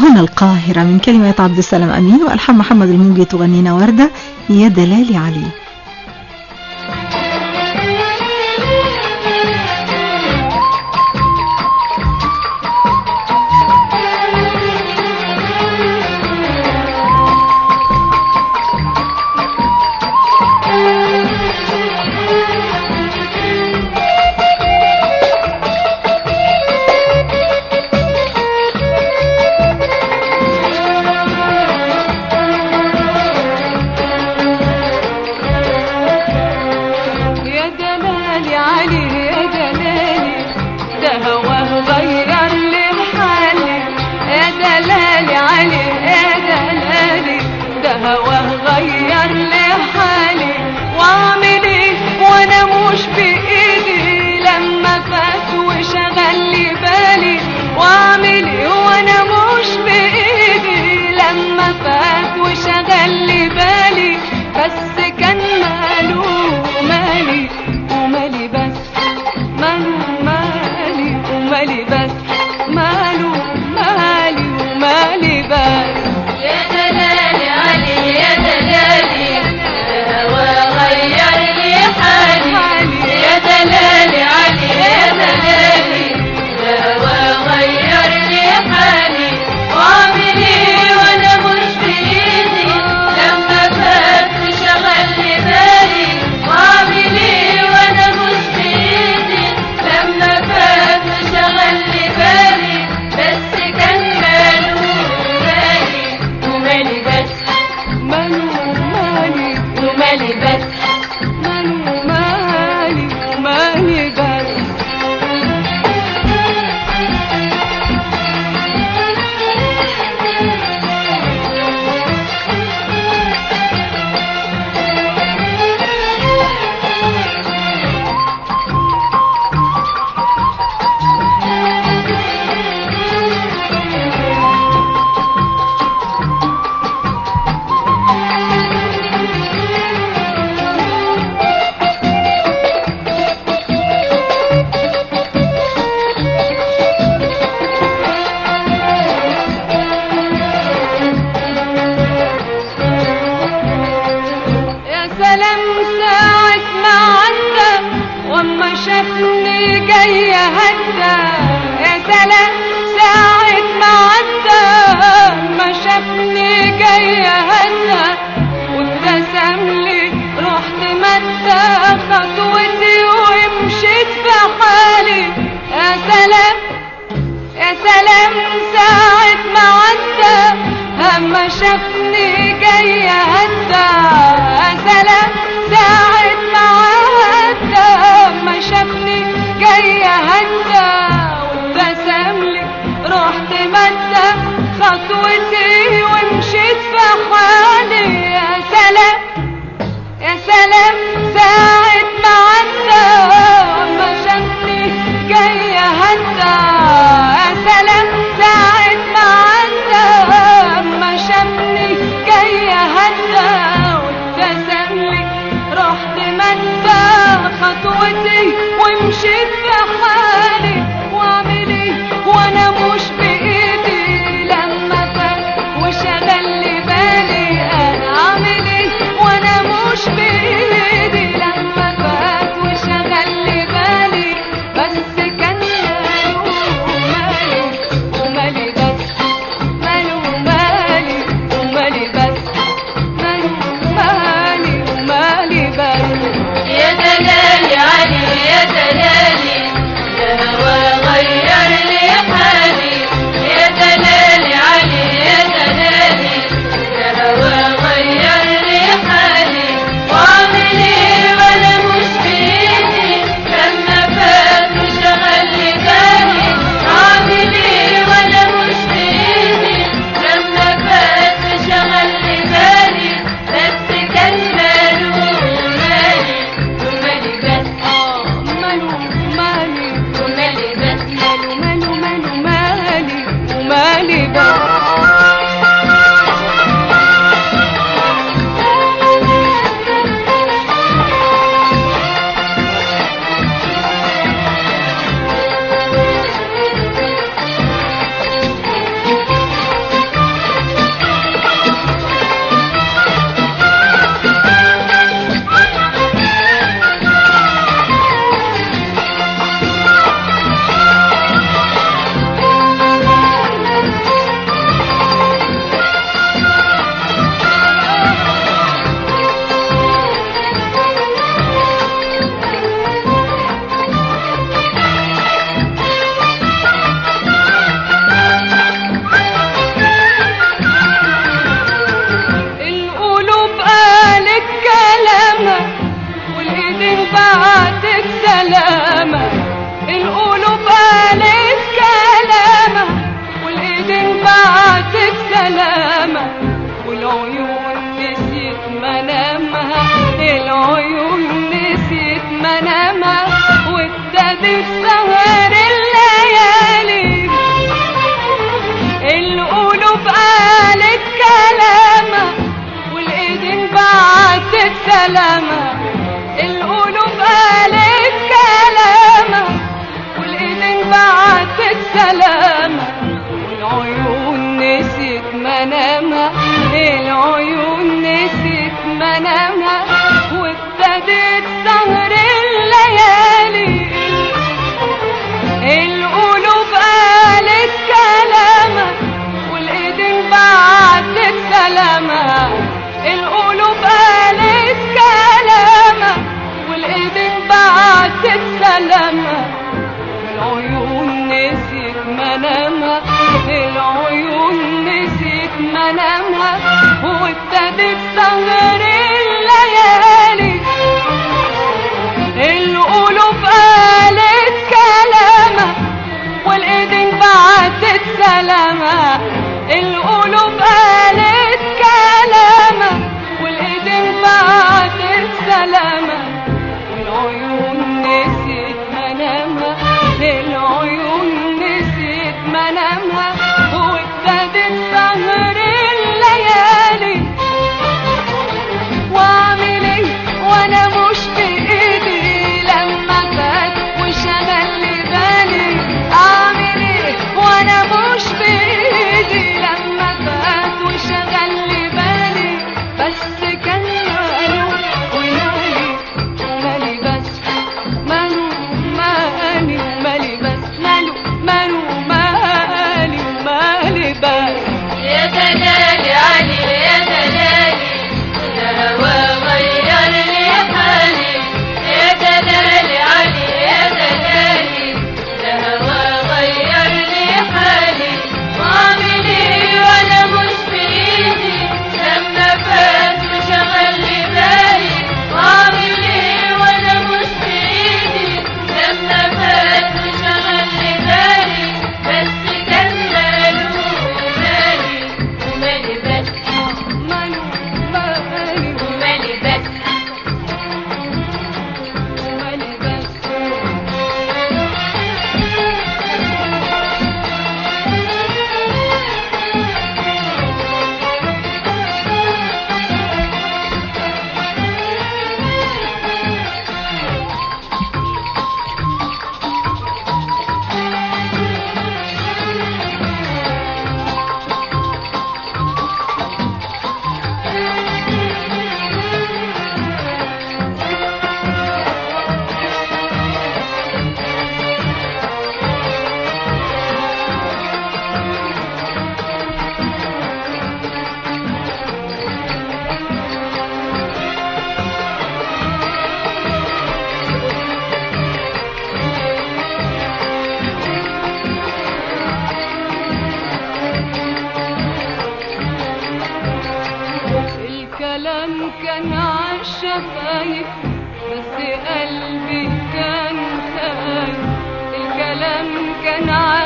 وهنا القاهرة من كلمات عبد السلام أمين وألحان محمد الموجي تغنينا وردة يا دلالي عليه. سلامة، القلوب قالت كلامة، والايدين بعتت سلامة، والعيون نسيت منامها، العيون نسيت منامها، وابتدت سهر الليالي. القلوب قالت كلامة، والايدين بعتت سلامة، القلوب قالت كلامة، والايدين بعتت سلامة، العيون نسيت منامها، العيون نسيت منامها، وابتدت سهر الليالي. القلوب قالت كلامة، والايدين بعتت سلامة، القلوب قالت كلامة، والايدين بعتت سلامة، والعيون نسيت منامها، العيون نسيت منامها، وابتدت سهر الليالي. واعمل ايه وانا مش بايدي لما فات وشغل لي بالي، اعمل ايه وانا مش بايدي لما فات وشغل لي بالي، بس كان ماله ومالي مالي بس ماله مالي مالي بس ماله مالي مالي بس. يا دلالي علي يا دلالي، الهوى غير لي حالي، يا دلالي علي يا دلالي، الهوى غير لي حالي، واعمل ايه وانا مش بايدي لما فات وشغل لي بالي، واعمل ايه وانا مش بايدي لما فات وشغل لي بالي، بس كان ماله ومالي ومالي بس ماله مالي ومالي بس مالي بس. الكلام كان عالشفايف بس قلبي كان خايف، الكلام كان